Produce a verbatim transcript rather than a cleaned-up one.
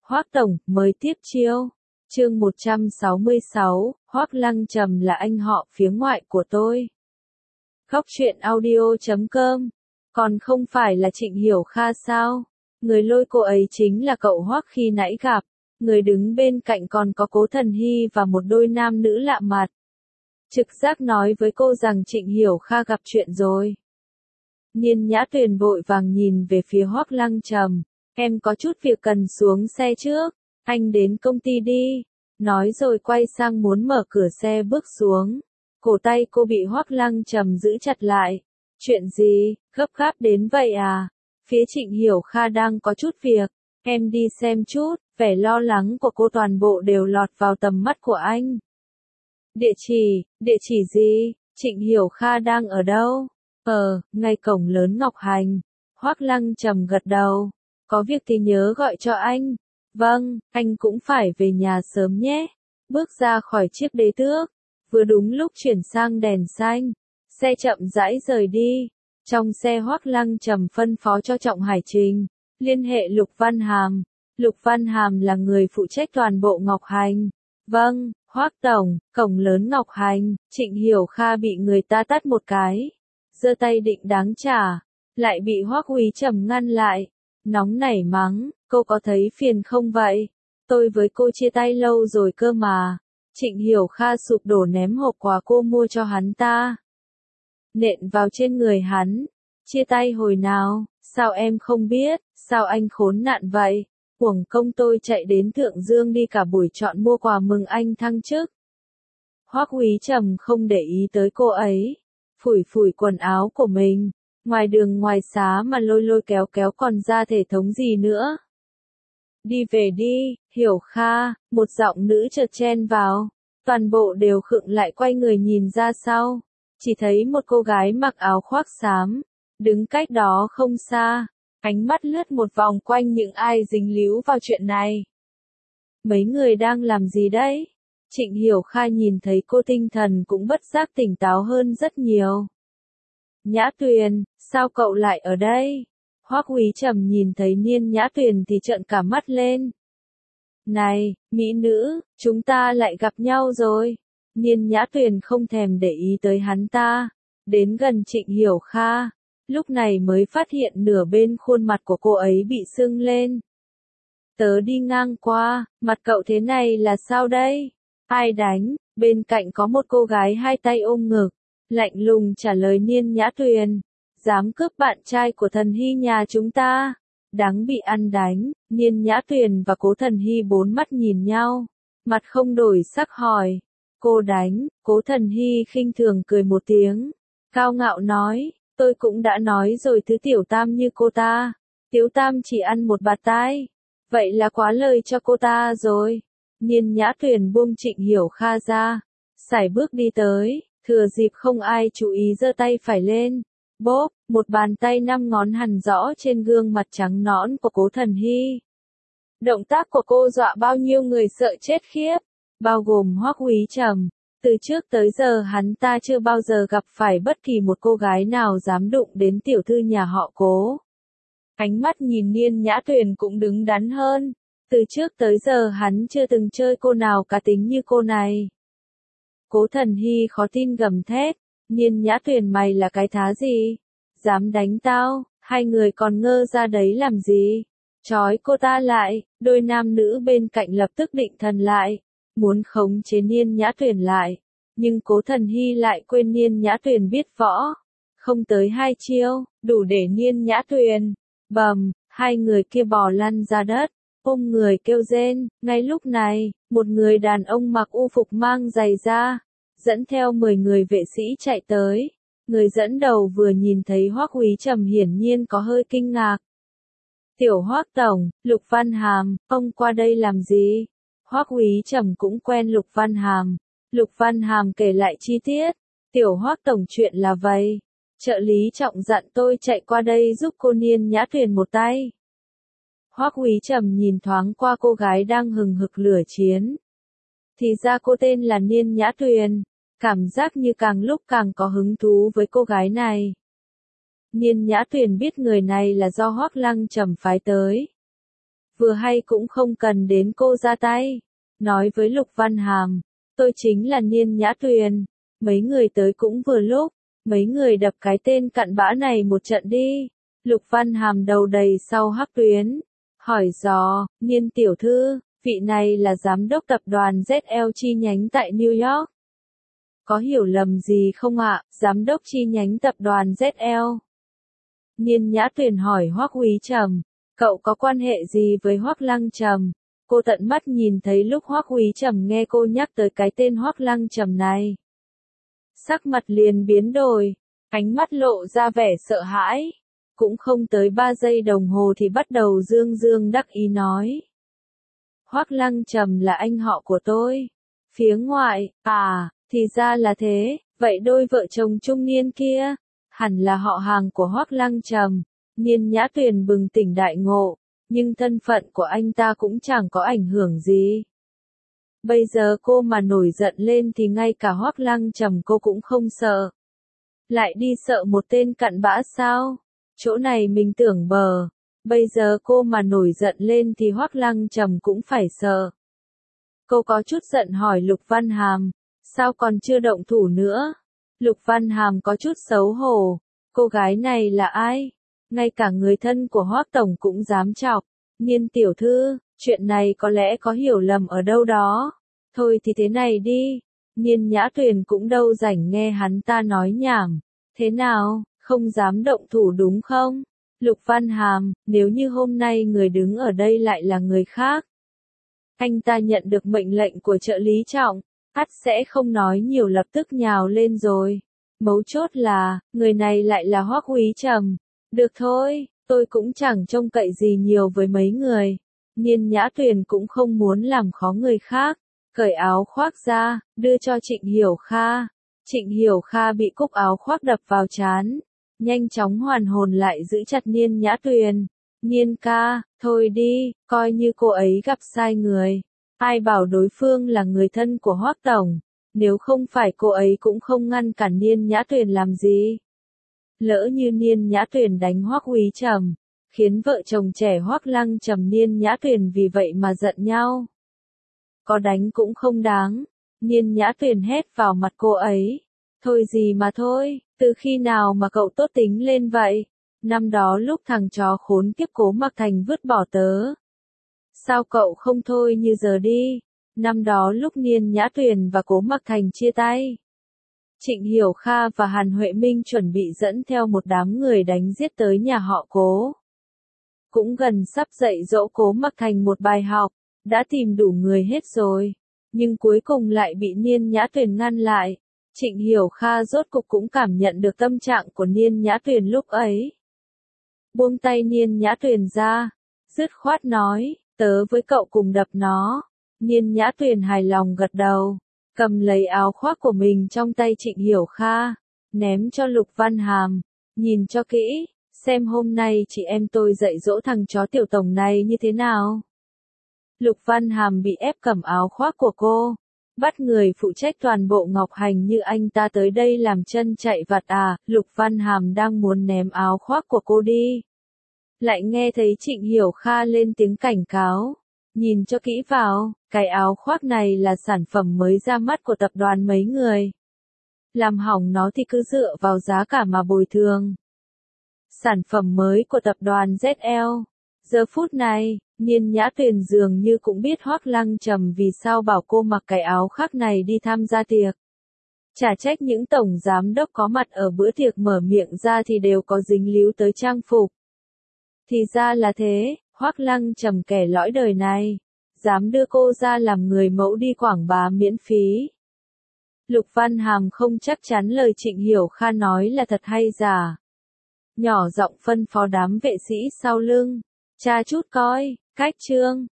Hoắc tổng, mới tiếp chiêu. Chương một trăm sáu mươi sáu, Hoắc Lăng Trầm là anh họ phía ngoại của tôi. Khóc chuyện audio chấm com. Còn không phải là Trịnh Hiểu Kha sao? Người lôi cô ấy chính là cậu Hoắc khi nãy gặp. Người đứng bên cạnh còn có Cố Thần Hy và một đôi nam nữ lạ mặt. Trực giác nói với cô rằng Trịnh Hiểu Kha gặp chuyện rồi. Niên Nhã Tuyền vội vàng nhìn về phía Hoắc Lăng Trầm. Em có chút việc cần xuống xe trước. Anh đến công ty đi. Nói rồi quay sang muốn mở cửa xe bước xuống. Cổ tay cô bị Hoắc Lăng Trầm giữ chặt lại. Chuyện gì, gấp gáp đến vậy à? Phía Trịnh Hiểu Kha đang có chút việc. Em đi xem chút. Vẻ lo lắng của cô toàn bộ đều lọt vào tầm mắt của anh. Địa chỉ, địa chỉ gì? Trịnh Hiểu Kha đang ở đâu? Ờ, ngay cổng lớn Ngọc Hành. Hoắc Lăng Trầm gật đầu. Có việc thì nhớ gọi cho anh. Vâng, anh cũng phải về nhà sớm nhé. Bước ra khỏi chiếc đế tước. Vừa đúng lúc chuyển sang đèn xanh. Xe chậm rãi rời đi. Trong xe Hoắc Lăng Trầm phân phó cho Trọng Hải Trình. Liên hệ Lục Văn Hàm. Lục Văn Hàm là người phụ trách toàn bộ Ngọc Hành. Vâng, Hoắc tổng, cổng lớn Ngọc Hành. Trịnh Hiểu Kha bị người ta tát một cái. Giơ tay định đáng trả. Lại bị Hoắc Úy Trầm ngăn lại. Nóng nảy mắng, cô có thấy phiền không vậy? Tôi với cô chia tay lâu rồi cơ mà. Trịnh Hiểu Kha sụp đổ ném hộp quà cô mua cho hắn ta. Nện vào trên người hắn. Chia tay hồi nào? Sao em không biết? Sao anh khốn nạn vậy? Uổng công tôi chạy đến Thượng Dương đi cả buổi chọn mua quà mừng anh thăng chức. Hoắc Úy Trầm không để ý tới cô ấy. Phủi phủi quần áo của mình. Ngoài đường ngoài xá mà lôi lôi kéo kéo còn ra thể thống gì nữa. Đi về đi, Hiểu Kha, một giọng nữ chợt chen vào. Toàn bộ đều khựng lại quay người nhìn ra sau. Chỉ thấy một cô gái mặc áo khoác xám. Đứng cách đó không xa. Ánh mắt lướt một vòng quanh những ai dính líu vào chuyện này. Mấy người đang làm gì đấy? Trịnh Hiểu Kha nhìn thấy cô tinh thần cũng bất giác tỉnh táo hơn rất nhiều. Nhã Tuyền, sao cậu lại ở đây? Hoắc Úy Trầm nhìn thấy Niên Nhã Tuyền thì trợn cả mắt lên. Này, mỹ nữ, chúng ta lại gặp nhau rồi. Niên Nhã Tuyền không thèm để ý tới hắn ta. Đến gần Trịnh Hiểu Kha. Lúc này mới phát hiện nửa bên khuôn mặt của cô ấy bị sưng lên. Tớ đi ngang qua, mặt cậu thế này là sao đây? Ai đánh? Bên cạnh có một cô gái hai tay ôm ngực. Lạnh lùng trả lời Niên Nhã Tuyền. Dám cướp bạn trai của Thần Hy nhà chúng ta. Đáng bị ăn đánh. Niên Nhã Tuyền và Cố Thần Hy bốn mắt nhìn nhau. Mặt không đổi sắc hỏi. Cô đánh. Cố Thần Hy khinh thường cười một tiếng. Cao ngạo nói. Tôi cũng đã nói rồi thứ tiểu tam như cô ta. Tiểu tam chỉ ăn một bạt tai. Vậy là quá lời cho cô ta rồi. Niên Nhã Tuyền buông Trịnh Hiểu Kha ra. Sải bước đi tới. Thừa dịp không ai chú ý giơ tay phải lên. Bốp, một bàn tay năm ngón hằn rõ trên gương mặt trắng nõn của Cố Thần Hy. Động tác của cô dọa bao nhiêu người sợ chết khiếp. Bao gồm Hoắc Úy Trầm. Từ trước tới giờ hắn ta chưa bao giờ gặp phải bất kỳ một cô gái nào dám đụng đến tiểu thư nhà họ Cố. Ánh mắt nhìn Niên Nhã Tuyền cũng đứng đắn hơn. Từ trước tới giờ hắn chưa từng chơi cô nào cá tính như cô này. Cố Thần Hy khó tin gầm thét. Niên Nhã Tuyền mày là cái thá gì? Dám đánh tao? Hai người còn ngơ ra đấy làm gì? Trói cô ta lại. Đôi nam nữ bên cạnh lập tức định thần lại. Muốn khống chế Niên Nhã Tuyền lại. Nhưng Cố Thần Hy lại quên Niên Nhã Tuyền biết võ. Không tới hai chiêu, đủ để Niên Nhã Tuyền. Bầm, hai người kia bò lăn ra đất. Ôm người kêu rên. Ngay lúc này, một người đàn ông mặc u phục mang giày da. Dẫn theo mười người vệ sĩ chạy tới. Người dẫn đầu vừa nhìn thấy Hoắc Úy Trầm hiển nhiên có hơi kinh ngạc. Tiểu Hoắc tổng, Lục Văn Hàm, ông qua đây làm gì? Hoắc Úy Trầm cũng quen Lục Văn Hàm. Lục Văn Hàm kể lại chi tiết. Tiểu Hoắc tổng chuyện là vậy. Trợ lý Trọng dặn tôi chạy qua đây giúp cô Niên Nhã Tuyền một tay. Hoắc Úy Trầm nhìn thoáng qua cô gái đang hừng hực lửa chiến. Thì ra cô tên là Niên Nhã Tuyền. Cảm giác như càng lúc càng có hứng thú với cô gái này. Niên Nhã Tuyền biết người này là do Hoắc Lăng Trầm phái tới. vừa hay cũng không cần đến cô ra tay. Nói với Lục Văn Hàm, tôi chính là Niên Nhã Tuyền, mấy người tới cũng vừa lúc, mấy người đập cái tên cặn bã này một trận đi. Lục Văn Hàm đầu đầy sau hắc tuyến, hỏi dò, Niên tiểu thư, vị này là giám đốc tập đoàn Z L chi nhánh tại New York. Có hiểu lầm gì không ạ, giám đốc chi nhánh tập đoàn Z L? Niên Nhã Tuyền hỏi Hoắc Úy Trầm, cậu có quan hệ gì với Hoắc Lăng Trầm? Cô tận mắt nhìn thấy lúc Hoắc Úy Trầm nghe cô nhắc tới cái tên Hoắc Lăng Trầm này. Sắc mặt liền biến đổi, ánh mắt lộ ra vẻ sợ hãi. Cũng không tới ba giây đồng hồ thì bắt đầu dương dương đắc ý nói. Hoắc Lăng Trầm là anh họ của tôi. Phía ngoại, à, thì ra là thế, vậy đôi vợ chồng trung niên kia, hẳn là họ hàng của Hoắc Lăng Trầm. Niên Nhã Tuyền bừng tỉnh đại ngộ, nhưng thân phận của anh ta cũng chẳng có ảnh hưởng gì. Bây giờ cô mà nổi giận lên thì ngay cả Hoắc Lăng Trầm cô cũng không sợ. Lại đi sợ một tên cặn bã sao? Chỗ này mình tưởng bờ. Bây giờ cô mà nổi giận lên thì Hoắc Lăng Trầm cũng phải sợ. Cô có chút giận hỏi Lục Văn Hàm, sao còn chưa động thủ nữa? Lục Văn Hàm có chút xấu hổ, cô gái này là ai? Ngay cả người thân của Hoắc Tổng cũng dám chọc. Niên tiểu thư, chuyện này có lẽ có hiểu lầm ở đâu đó. Thôi thì thế này đi. Niên Nhã Tuyền cũng đâu rảnh nghe hắn ta nói nhảm. Thế nào, không dám động thủ đúng không? Lục Văn Hàm, nếu như hôm nay người đứng ở đây lại là người khác. Anh ta nhận được mệnh lệnh của trợ lý Trọng, ắt sẽ không nói nhiều lập tức nhào lên rồi. Mấu chốt là, người này lại là Hoắc Úy Trầm. Được thôi, tôi cũng chẳng trông cậy gì nhiều với mấy người. Niên Nhã Tuyền cũng không muốn làm khó người khác. Cởi áo khoác ra, đưa cho Trịnh Hiểu Kha. Trịnh Hiểu Kha bị cúc áo khoác đập vào trán. Nhanh chóng hoàn hồn lại giữ chặt Niên Nhã Tuyền. Niên ca, thôi đi, coi như cô ấy gặp sai người. Ai bảo đối phương là người thân của Hoắc Tổng. Nếu không phải cô ấy cũng không ngăn cản Niên Nhã Tuyền làm gì. Lỡ như Niên Nhã Tuyền đánh Hoắc Úy Trầm, khiến vợ chồng trẻ Hoắc Lăng Trầm Niên Nhã Tuyền vì vậy mà giận nhau. Có đánh cũng không đáng. Niên Nhã Tuyền hét vào mặt cô ấy. Thôi gì mà thôi, từ khi nào mà cậu tốt tính lên vậy? Năm đó lúc thằng chó khốn kiếp Cố Mặc Thành vứt bỏ tớ. Sao cậu không thôi như giờ đi? Năm đó lúc Niên Nhã Tuyền và Cố Mặc Thành chia tay. Trịnh Hiểu Kha và Hàn Huệ Minh chuẩn bị dẫn theo một đám người đánh giết tới nhà họ Cố. Cũng gần sắp dạy dỗ Cố Mặc Thành một bài học, đã tìm đủ người hết rồi. Nhưng cuối cùng lại bị Niên Nhã Tuyền ngăn lại. Trịnh Hiểu Kha rốt cục cũng cảm nhận được tâm trạng của Niên Nhã Tuyền lúc ấy. Buông tay Niên Nhã Tuyền ra, dứt khoát nói, tớ với cậu cùng đập nó. Niên Nhã Tuyền hài lòng gật đầu, cầm lấy áo khoác của mình trong tay Trịnh Hiểu Kha, ném cho Lục Văn Hàm, nhìn cho kỹ, xem hôm nay chị em tôi dạy dỗ thằng chó tiểu tổng này như thế nào. Lục Văn Hàm bị ép cầm áo khoác của cô, bắt người phụ trách toàn bộ Ngọc Hành như anh ta tới đây làm chân chạy vặt à. Lục Văn Hàm đang muốn ném áo khoác của cô đi, lại nghe thấy Trịnh Hiểu Kha lên tiếng cảnh cáo. Nhìn cho kỹ vào, cái áo khoác này là sản phẩm mới ra mắt của tập đoàn mấy người. Làm hỏng nó thì cứ dựa vào giá cả mà bồi thường. Sản phẩm mới của tập đoàn Z L. Giờ phút này, Niên Nhã Tuyền dường như cũng biết Hoắc Lăng Trầm vì sao bảo cô mặc cái áo khác này đi tham gia tiệc. Chả trách những tổng giám đốc có mặt ở bữa tiệc mở miệng ra thì đều có dính líu tới trang phục. Thì ra là thế, Hoắc Lăng Trầm kẻ lõi đời này, dám đưa cô ra làm người mẫu đi quảng bá miễn phí. Lục Văn Hàm không chắc chắn lời Trịnh Hiểu Kha nói là thật hay giả. Nhỏ giọng phân phó đám vệ sĩ sau lưng, tra chút coi, cách chương.